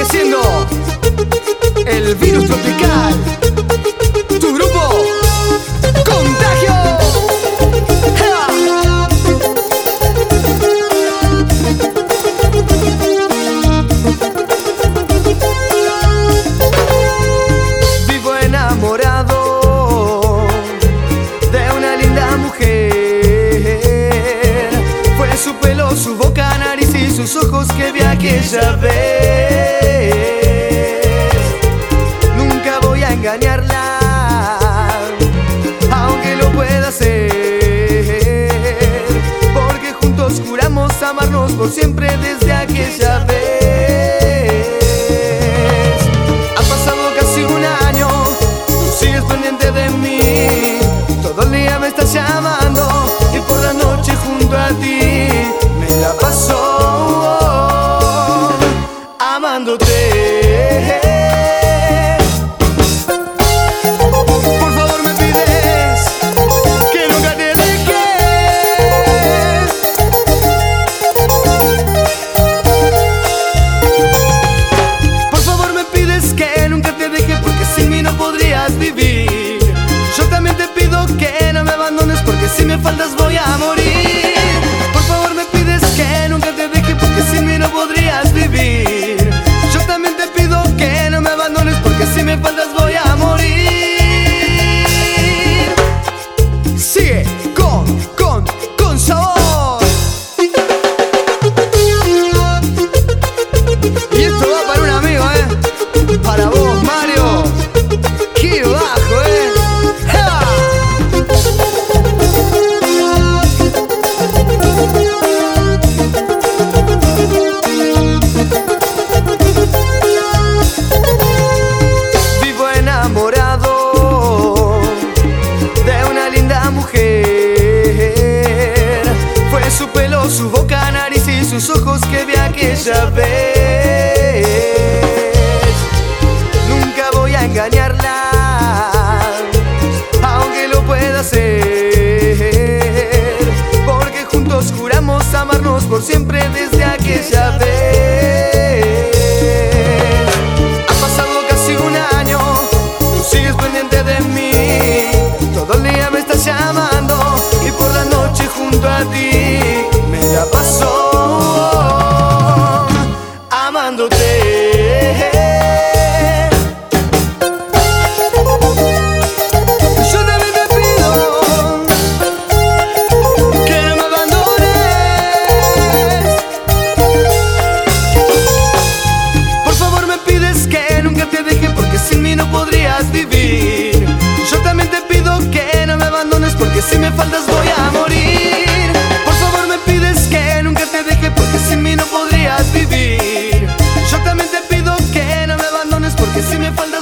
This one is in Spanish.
siendo el virus tropical, tu grupo Contagio. ¡Ja! Vivo enamorado de una linda mujer. Fue su pelo, su boca, nariz y sus ojos que vi aquella vez. Nunca voy a engañarla, aunque lo pueda hacer, porque juntos juramos amarnos por siempre desde aquella vez. Ha pasado casi un año, tú sigues pendiente de mí. Todo el día me estás llamando y por la noche junto a ti me la paso amándote. Por favor me pides que nunca te dejes. Por favor me pides que nunca te dejes, porque sin mí no podrías vivir. Yo también te pido que no me abandones, porque si me faltas voy a morir. Por favor me pides que nunca te dejes, porque sin mí no podrías vivir. Yo también te pido que no me abandones, porque si me faltas voy a morir. Sigue con sabor. Y esto va para un amigo, para vos, Mario. ¡Qué bajo, ¡Ja! Vivo enamorado de una linda mujer. Fue su pelo, su boca, nariz y sus ojos que vi aquella vez. Nunca voy a engañarla, aunque lo pueda hacer, porque juntos juramos amarnos por siempre desde aquella vez. Ha pasado casi un año, tú sigues pendiente de mí. Todo el día me estás llamando y por la noche junto a ti me la paso amándote. Yo también te pido que no me abandones. Por favor me pides que nunca te dejes, porque sin mí no podrías vivir. Yo también te pido que no me abandones, porque si me faltas voy a morir. Por favor me pides que nunca te dejes, porque sin mí no podrías vivir. Yo también te pido que no me abandones, porque si me faltas